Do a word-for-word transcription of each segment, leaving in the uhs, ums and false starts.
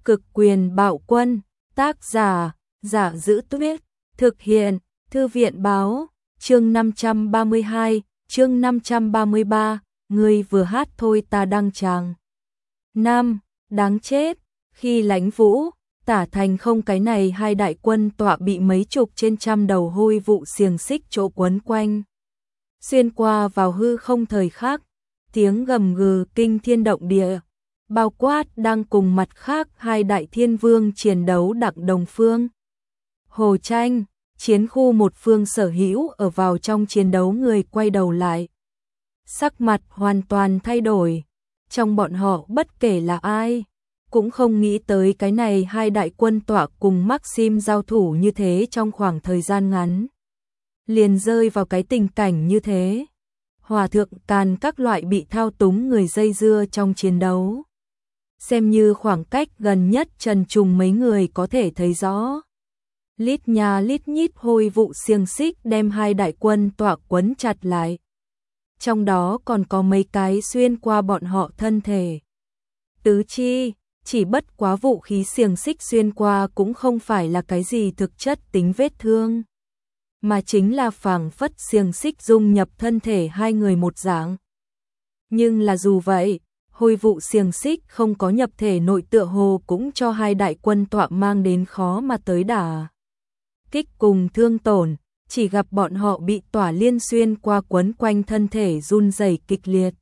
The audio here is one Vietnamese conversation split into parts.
Cực quyền bạo quân, tác giả, Giả Giữ Tuyết, thực hiện, Thư viện báo, chương năm trăm ba mươi hai, chương năm trăm ba mươi ba, ngươi vừa hát thôi ta đăng tràng. Nam, đáng chết, khi Lãnh Vũ, Tả Thành không cái này hai đại quân tọa bị mấy chục trên trăm đầu hôi vụ xiềng xích chỗ quấn quanh. Xuyên qua vào hư không thời khắc, tiếng gầm gừ kinh thiên động địa, bao quát đang cùng mặt khác hai đại thiên vương chiến đấu đặng đồng phương. Hồ tranh, chiến khu một phương sở hữu ở vào trong chiến đấu người quay đầu lại. Sắc mặt hoàn toàn thay đổi, trong bọn họ bất kể là ai, cũng không nghĩ tới cái này hai đại quân tọa cùng Maxim giao thủ như thế trong khoảng thời gian ngắn. Liền rơi vào cái tình cảnh như thế. Hòa thượng càn các loại bị thao túng người dây dưa trong chiến đấu. Xem như khoảng cách gần nhất Trần Trùng mấy người có thể thấy rõ. Lít nhà lít nhít hôi vụ xiềng xích đem hai đại quân tọa quấn chặt lại. Trong đó còn có mấy cái xuyên qua bọn họ thân thể. Tứ chi, chỉ bất quá vũ khí xiềng xích xuyên qua cũng không phải là cái gì thực chất tính vết thương, mà chính là phảng phất xiềng xích dung nhập thân thể hai người một dạng. Nhưng là dù vậy, hôi vụ xiềng xích không có nhập thể nội tựa hồ cũng cho hai đại quân tọa mang đến khó mà tới đả kích cùng thương tổn, chỉ gặp bọn họ bị tỏa liên xuyên qua quấn quanh thân thể run rẩy kịch liệt.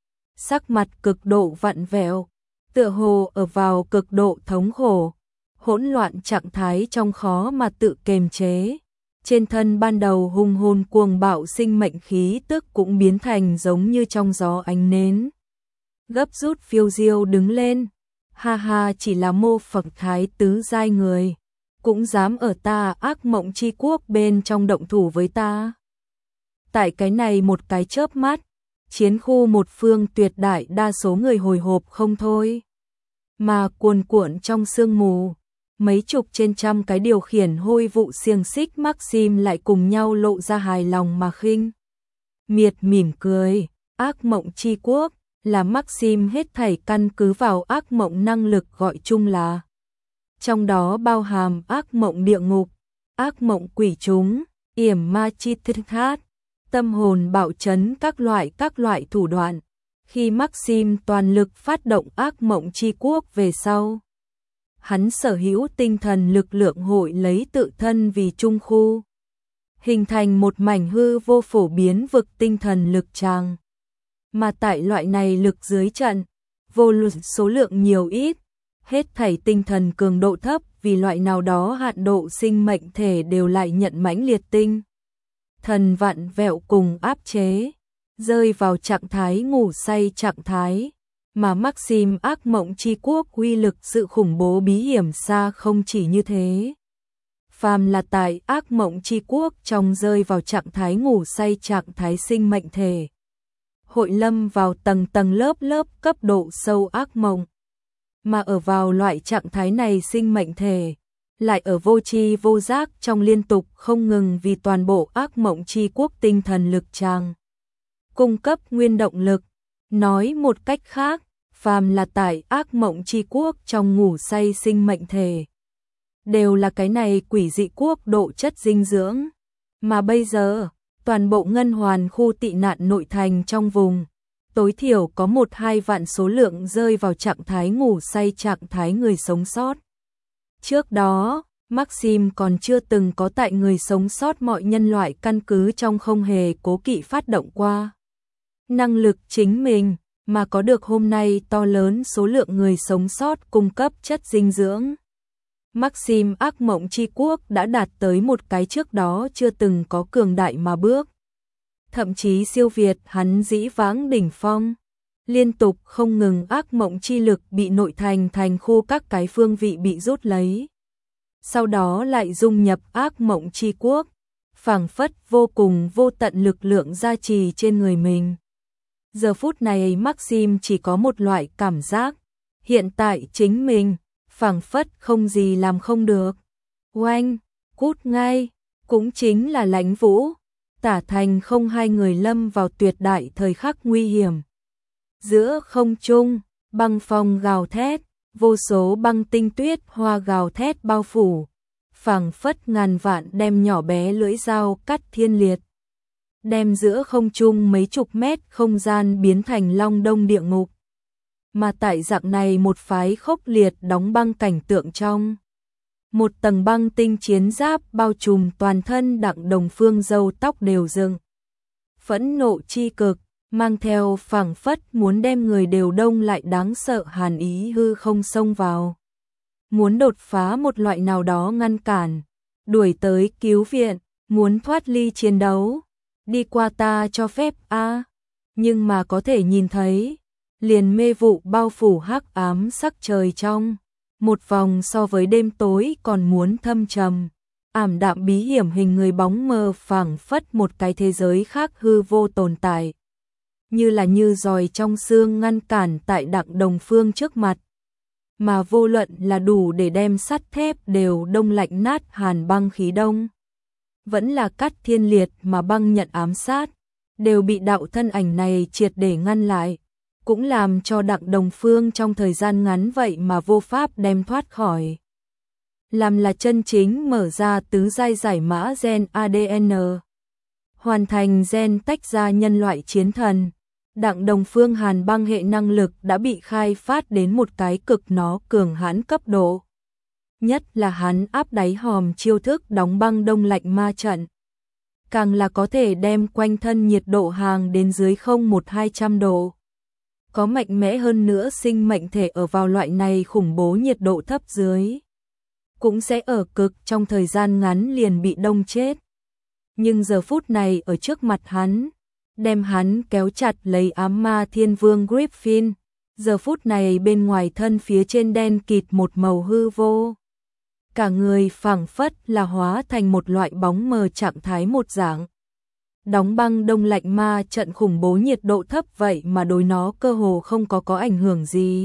Sắc mặt cực độ vặn vẹo, tựa hồ ở vào cực độ thống khổ, hỗn loạn trạng thái trong khó mà tự kiềm chế. Trên thân ban đầu hung hồn cuồng bạo sinh mệnh khí tức cũng biến thành giống như trong gió ánh nến. Gấp rút phiêu diêu đứng lên, ha ha, chỉ là mô phật thái tứ giai người, cũng dám ở ta ác mộng chi quốc bên trong động thủ với ta. Tại cái này một cái chớp mắt, chiến khu một phương tuyệt đại đa số người hồi hộp không thôi. Mà cuồn cuộn trong sương mù, mấy chục trên trăm cái điều khiển hôi vụ xiềng xích Maxim lại cùng nhau lộ ra hài lòng mà khinh miệt mỉm cười. Ác mộng chi quốc là Maxim hết thảy căn cứ vào ác mộng năng lực gọi chung là. Trong đó bao hàm ác mộng địa ngục, ác mộng quỷ chúng, yểm ma chi thát, tâm hồn bạo chấn các loại các loại thủ đoạn. Khi Maxim toàn lực phát động ác mộng chi quốc về sau, hắn sở hữu tinh thần lực lượng hội lấy tự thân vì trung khu, hình thành một mảnh hư vô phổ biến vực tinh thần lực tràng. Mà tại loại này lực dưới trận, vô luận số lượng nhiều ít, hết thảy tinh thần cường độ thấp vì loại nào đó hạn độ sinh mệnh thể đều lại nhận mãnh liệt tinh thần vặn vẹo cùng áp chế, rơi vào trạng thái ngủ say trạng thái. Mà Maxim ác mộng chi quốc uy lực sự khủng bố bí hiểm xa không chỉ như thế. Phàm là tại ác mộng chi quốc trong rơi vào trạng thái ngủ say trạng thái sinh mệnh thể, hội lâm vào tầng tầng lớp lớp cấp độ sâu ác mộng. Mà ở vào loại trạng thái này sinh mệnh thể, lại ở vô tri vô giác trong liên tục không ngừng vì toàn bộ ác mộng chi quốc tinh thần lực tràng cung cấp nguyên động lực. Nói một cách khác, phàm là tại ác mộng chi quốc trong ngủ say sinh mệnh thể, đều là cái này quỷ dị quốc độ chất dinh dưỡng. Mà bây giờ, toàn bộ ngân hoàn khu tị nạn nội thành trong vùng, tối thiểu có một hai vạn số lượng rơi vào trạng thái ngủ say trạng thái người sống sót. Trước đó, Maxim còn chưa từng có tại người sống sót mọi nhân loại căn cứ trong không hề cố kỵ phát động qua năng lực chính mình, mà có được hôm nay to lớn số lượng người sống sót cung cấp chất dinh dưỡng. Maxim ác mộng chi quốc đã đạt tới một cái trước đó chưa từng có cường đại mà bước. Thậm chí siêu việt hắn dĩ vãng đỉnh phong. Liên tục không ngừng ác mộng chi lực bị nội thành thành khu các cái phương vị bị rút lấy. Sau đó lại dung nhập ác mộng chi quốc, phảng phất vô cùng vô tận lực lượng gia trì trên người mình. Giờ phút này Maxim chỉ có một loại cảm giác, hiện tại chính mình, phảng phất không gì làm không được. Oanh, cút ngay, cũng chính là Lãnh Vũ, Tả Thành không hai người lâm vào tuyệt đại thời khắc nguy hiểm. Giữa không trung, băng phong gào thét, vô số băng tinh tuyết hoa gào thét bao phủ, phảng phất ngàn vạn đem nhỏ bé lưỡi dao cắt thiên liệt, đem giữa không trung mấy chục mét không gian biến thành long đông địa ngục. Mà tại dạng này một phái khốc liệt đóng băng cảnh tượng trong, một tầng băng tinh chiến giáp bao trùm toàn thân Đặng Đồng Phương râu tóc đều dựng. Phẫn nộ chi cực, mang theo phảng phất muốn đem người đều đông lại đáng sợ hàn ý hư không xông vào. Muốn đột phá một loại nào đó ngăn cản, đuổi tới cứu viện, muốn thoát ly chiến đấu, đi qua ta cho phép a à. Nhưng mà có thể nhìn thấy, liền mê vụ bao phủ hắc ám sắc trời trong, một vòng so với đêm tối còn muốn thâm trầm, ảm đạm bí hiểm hình người bóng mờ phảng phất một cái thế giới khác hư vô tồn tại. Như là như giòi trong xương ngăn cản tại Đặng Đồng Phương trước mặt. Mà vô luận là đủ để đem sắt thép đều đông lạnh nát hàn băng khí đông. Vẫn là cắt thiên liệt mà băng nhận ám sát, đều bị đạo thân ảnh này triệt để ngăn lại. Cũng làm cho Đặng Đồng Phương trong thời gian ngắn vậy mà vô pháp đem thoát khỏi. Làm là chân chính mở ra tứ giai giải mã gen a đê en. Hoàn thành gen tách ra nhân loại chiến thần. Đặng Đồng Phương hàn băng hệ năng lực đã bị khai phát đến một cái cực nó cường hãn cấp độ. Nhất là hắn áp đáy hòm chiêu thức đóng băng đông lạnh ma trận. Càng là có thể đem quanh thân nhiệt độ hàng đến dưới không một hai trăm độ. Có mạnh mẽ hơn nữa sinh mệnh thể ở vào loại này khủng bố nhiệt độ thấp dưới. Cũng sẽ ở cực trong thời gian ngắn liền bị đông chết. Nhưng giờ phút này ở trước mặt hắn, đem hắn kéo chặt lấy ám ma thiên vương Griffin, giờ phút này bên ngoài thân phía trên đen kịt một màu hư vô. Cả người phảng phất là hóa thành một loại bóng mờ trạng thái một dạng. Đóng băng đông lạnh ma trận khủng bố nhiệt độ thấp vậy mà đối nó cơ hồ không có có ảnh hưởng gì.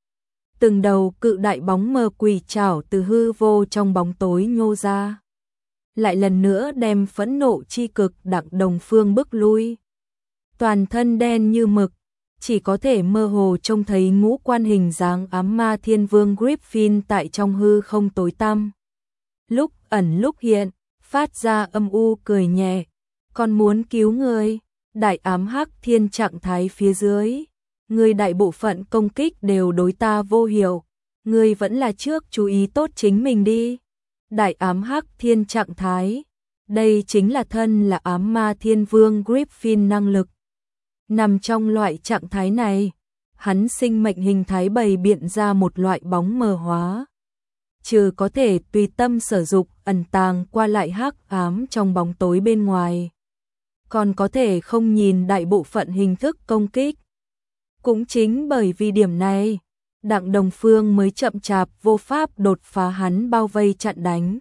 Từng đầu cự đại bóng mờ quỷ trảo từ hư vô trong bóng tối nhô ra. Lại lần nữa đem phẫn nộ chi cực Đặng Đồng Phương bước lui. Toàn thân đen như mực, chỉ có thể mơ hồ trông thấy ngũ quan hình dáng ám ma thiên vương Griffin tại trong hư không tối tăm. Lúc ẩn lúc hiện, phát ra âm u cười nhẹ, còn muốn cứu người, đại ám hắc thiên trạng thái phía dưới. Người đại bộ phận công kích đều đối ta vô hiệu, người vẫn là trước chú ý tốt chính mình đi. Đại ám hắc thiên trạng thái, đây chính là thân là ám ma thiên vương Griffin năng lực. Nằm trong loại trạng thái này, hắn sinh mệnh hình thái bày biện ra một loại bóng mờ hóa. Trừ có thể tùy tâm sử dụng ẩn tàng qua lại hắc ám trong bóng tối bên ngoài. Còn có thể không nhìn đại bộ phận hình thức công kích. Cũng chính bởi vì điểm này, Đặng Đồng Phương mới chậm chạp vô pháp đột phá hắn bao vây chặn đánh.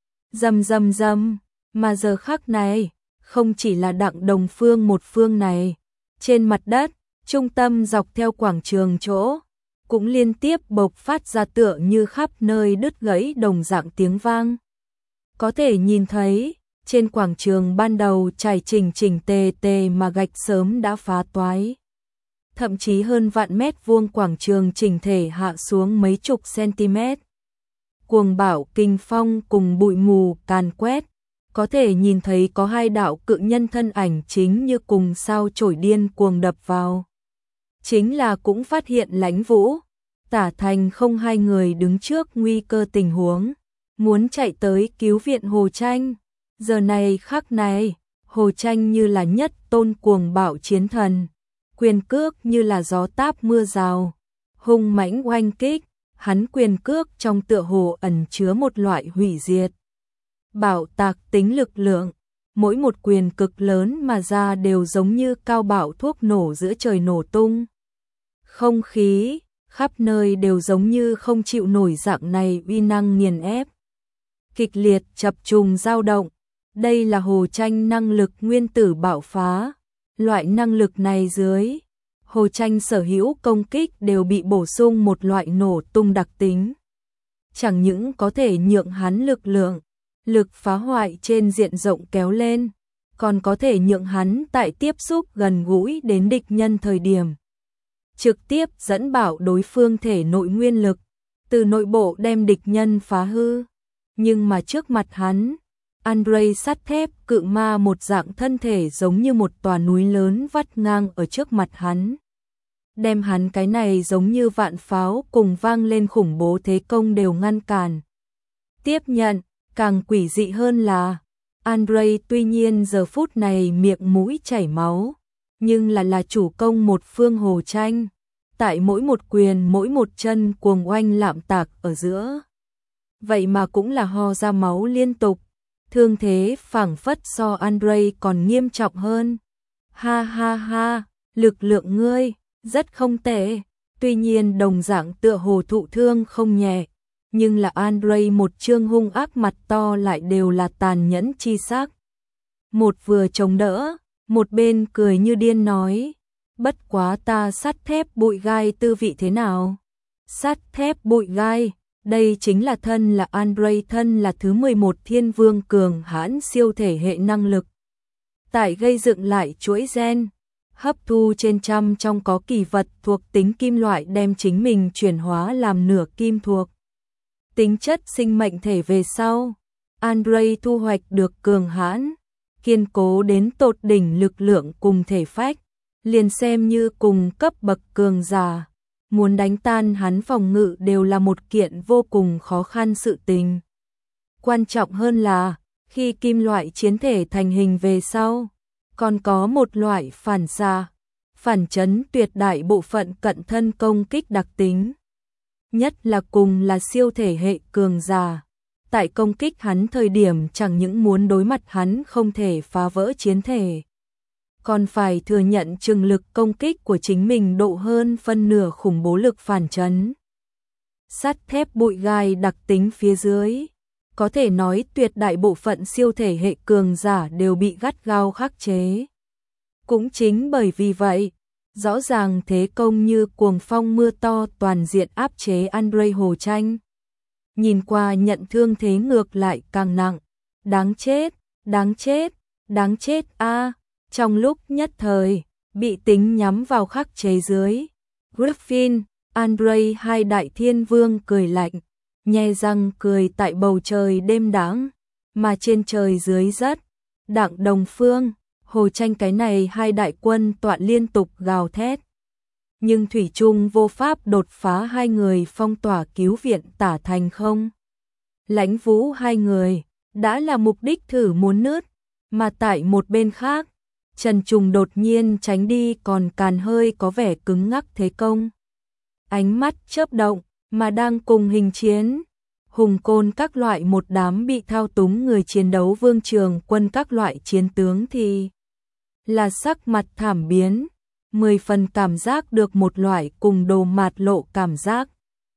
Dầm dầm dầm, mà giờ khắc này, không chỉ là Đặng Đồng Phương một phương này. Trên mặt đất, trung tâm dọc theo quảng trường chỗ, cũng liên tiếp bộc phát ra tựa như khắp nơi đứt gãy đồng dạng tiếng vang. Có thể nhìn thấy, trên quảng trường ban đầu trải chỉnh chỉnh tề tề mà gạch sớm đã phá toái. Thậm chí hơn vạn mét vuông quảng trường chỉnh thể hạ xuống mấy chục centimet. Cuồng bão kinh phong cùng bụi mù càn quét. Có thể nhìn thấy có hai đạo cự nhân thân ảnh chính như cùng sao chổi điên cuồng đập vào. Chính là cũng phát hiện Lãnh Vũ, Tả Thành không hai người đứng trước nguy cơ tình huống, muốn chạy tới cứu viện Hồ Tranh. Giờ này khắc này, Hồ Tranh như là nhất tôn cuồng bạo chiến thần, quyền cước như là gió táp mưa rào, hung mãnh oanh kích, hắn quyền cước trong tựa hồ ẩn chứa một loại hủy diệt. Bảo tạc tính lực lượng, mỗi một quyền cực lớn mà ra đều giống như cao bạo thuốc nổ giữa trời nổ tung. Không khí, khắp nơi đều giống như không chịu nổi dạng này uy năng nghiền ép. Kịch liệt chập trùng dao động, đây là Hồ Tranh năng lực nguyên tử bạo phá. Loại năng lực này dưới, Hồ Tranh sở hữu công kích đều bị bổ sung một loại nổ tung đặc tính. Chẳng những có thể nhượng hắn lực lượng, lực phá hoại trên diện rộng kéo lên, còn có thể nhượng hắn tại tiếp xúc gần gũi đến địch nhân thời điểm trực tiếp dẫn bảo đối phương thể nội nguyên lực, từ nội bộ đem địch nhân phá hư. Nhưng mà trước mặt hắn, Andrei sắt thép cự ma một dạng thân thể giống như một tòa núi lớn vắt ngang ở trước mặt hắn. Đem hắn cái này giống như vạn pháo cùng vang lên khủng bố thế công đều ngăn cản. Tiếp nhận, càng quỷ dị hơn là, Andrei tuy nhiên giờ phút này miệng mũi chảy máu, nhưng là là chủ công một phương Hồ Tranh. Tại mỗi một quyền mỗi một chân cuồng oanh lạm tạc ở giữa. Vậy mà cũng là ho ra máu liên tục. Thương thế phảng phất so Andrei còn nghiêm trọng hơn. Ha ha ha, lực lượng ngươi, rất không tệ. Tuy nhiên đồng dạng tựa hồ thụ thương không nhẹ. Nhưng là Andrei một trương hung ác mặt to lại đều là tàn nhẫn chi sắc. Một vừa chống đỡ, một bên cười như điên nói. Bất quá ta sắt thép bụi gai tư vị thế nào? Sắt thép bụi gai, đây chính là thân là Andrei thân là thứ mười một thiên vương cường hãn siêu thể hệ năng lực. Tại gây dựng lại chuỗi gen, hấp thu trên trăm trong có kỳ vật thuộc tính kim loại đem chính mình chuyển hóa làm nửa kim thuộc. Tính chất sinh mệnh thể về sau, Andrei thu hoạch được cường hãn, kiên cố đến tột đỉnh lực lượng cùng thể phách. Liền xem như cùng cấp bậc cường giả, muốn đánh tan hắn phòng ngự đều là một kiện vô cùng khó khăn sự tình. Quan trọng hơn là, khi kim loại chiến thể thành hình về sau, còn có một loại phản xạ, phản chấn tuyệt đại bộ phận cận thân công kích đặc tính. Nhất là cùng là siêu thể hệ cường giả, tại công kích hắn thời điểm chẳng những muốn đối mặt hắn không thể phá vỡ chiến thể. Còn phải thừa nhận chừng lực công kích của chính mình độ hơn phân nửa khủng bố lực phản chấn. Sắt thép bụi gai đặc tính phía dưới, có thể nói tuyệt đại bộ phận siêu thể hệ cường giả đều bị gắt gao khắc chế. Cũng chính bởi vì vậy, rõ ràng thế công như cuồng phong mưa to toàn diện áp chế Andrei Hồ Tranh. Nhìn qua nhận thương thế ngược lại càng nặng, đáng chết, đáng chết, đáng chết a. Trong lúc nhất thời, bị tính nhắm vào khắc chế dưới. Griffin, Andrei hai đại thiên vương cười lạnh, nhe răng cười tại bầu trời đêm đãng, mà trên trời dưới rất, Đặng Đồng Phương, Hồ Tranh cái này hai đại quân tọa liên tục gào thét. Nhưng thủy chung vô pháp đột phá hai người phong tỏa cứu viện Tả Thành không. Lãnh Vũ hai người, đã là mục đích thử muốn nứt, mà tại một bên khác, Trần Trùng đột nhiên tránh đi còn càn hơi có vẻ cứng ngắc thế công. Ánh mắt chớp động, mà đang cùng hình chiến. Hùng Côn các loại một đám bị thao túng người chiến đấu vương trường quân các loại chiến tướng thì là sắc mặt thảm biến, mười phần cảm giác được một loại cùng đồ mạt lộ cảm giác.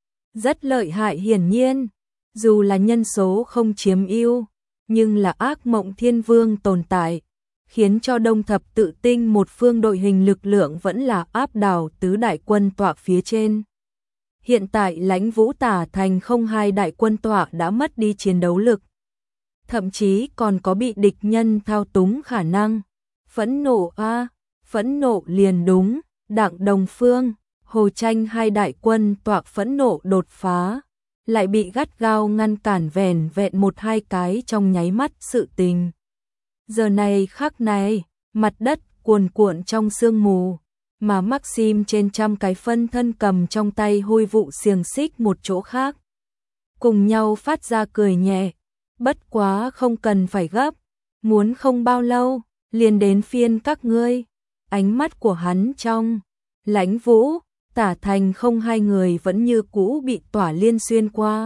Rất lợi hại hiển nhiên, dù là nhân số không chiếm ưu, nhưng là ác mộng thiên vương tồn tại, khiến cho Đông Thập Tự Tinh một phương đội hình lực lượng vẫn là áp đảo tứ đại quân tọa phía trên. Hiện tại Lãnh Vũ Tả Thành không hai đại quân tọa đã mất đi chiến đấu lực, thậm chí còn có bị địch nhân thao túng khả năng. Phẫn nộ a, à, phẫn nộ liền đúng, Đặng Đồng Phương, Hồ Tranh hai đại quân tọa phẫn nộ đột phá, lại bị gắt gao ngăn cản vẻn vẹn một hai cái trong nháy mắt sự tình. Giờ này khắc này, mặt đất cuồn cuộn trong sương mù, mà Maxim trên trăm cái phân thân cầm trong tay hôi vụ xiềng xích một chỗ khác. Cùng nhau phát ra cười nhẹ, bất quá không cần phải gấp, muốn không bao lâu, liền đến phiên các ngươi. Ánh mắt của hắn trong, Lãnh Vũ, Tả Thành không hai người vẫn như cũ bị tỏa liên xuyên qua.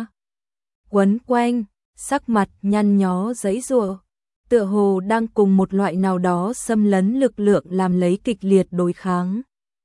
Quấn quanh, sắc mặt nhăn nhó giãy giụa, tựa hồ đang cùng một loại nào đó xâm lấn lực lượng làm lấy kịch liệt đối kháng.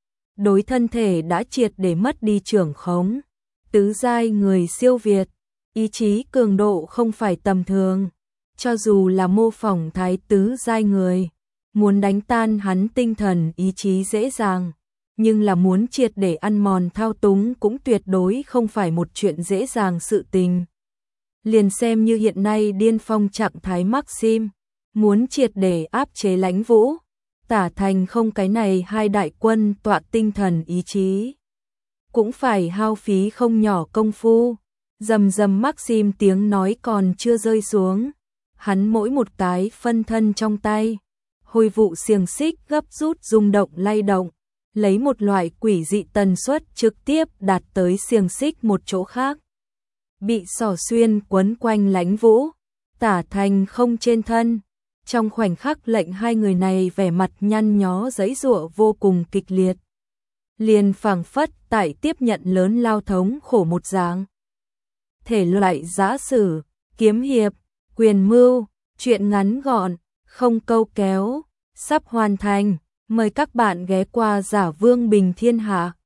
Đối thân thể đã triệt để mất đi trưởng khống, tứ giai người siêu việt, ý chí cường độ không phải tầm thường, cho dù là mô phỏng thái tứ giai người, muốn đánh tan hắn tinh thần ý chí dễ dàng, nhưng là muốn triệt để ăn mòn thao túng cũng tuyệt đối không phải một chuyện dễ dàng sự tình. Liền xem như hiện nay điên phong trạng thái Maxim, muốn triệt để áp chế Lãnh Vũ, Tả Thành không cái này hai đại quân tọa tinh thần ý chí. cũng phải hao phí không nhỏ công phu. Rầm rầm Maxim tiếng nói còn chưa rơi xuống. Hắn mỗi một cái phân thân trong tay. Hồi vụ xiềng xích gấp rút rung động lay động. Lấy một loại quỷ dị tần suất trực tiếp đạt tới xiềng xích một chỗ khác. Bị xỏ xuyên quấn quanh Lãnh Vũ, Tả Thành không trên thân. Trong khoảnh khắc lệnh hai người này vẻ mặt nhăn nhó giãy giụa vô cùng kịch liệt. Liền phảng phất tại tiếp nhận lớn lao thống khổ một dạng. Thể loại giã sử, kiếm hiệp, quyền mưu, truyện ngắn gọn, không câu kéo, sắp hoàn thành. Mời các bạn ghé qua Giả Vương Bình Thiên Hạ.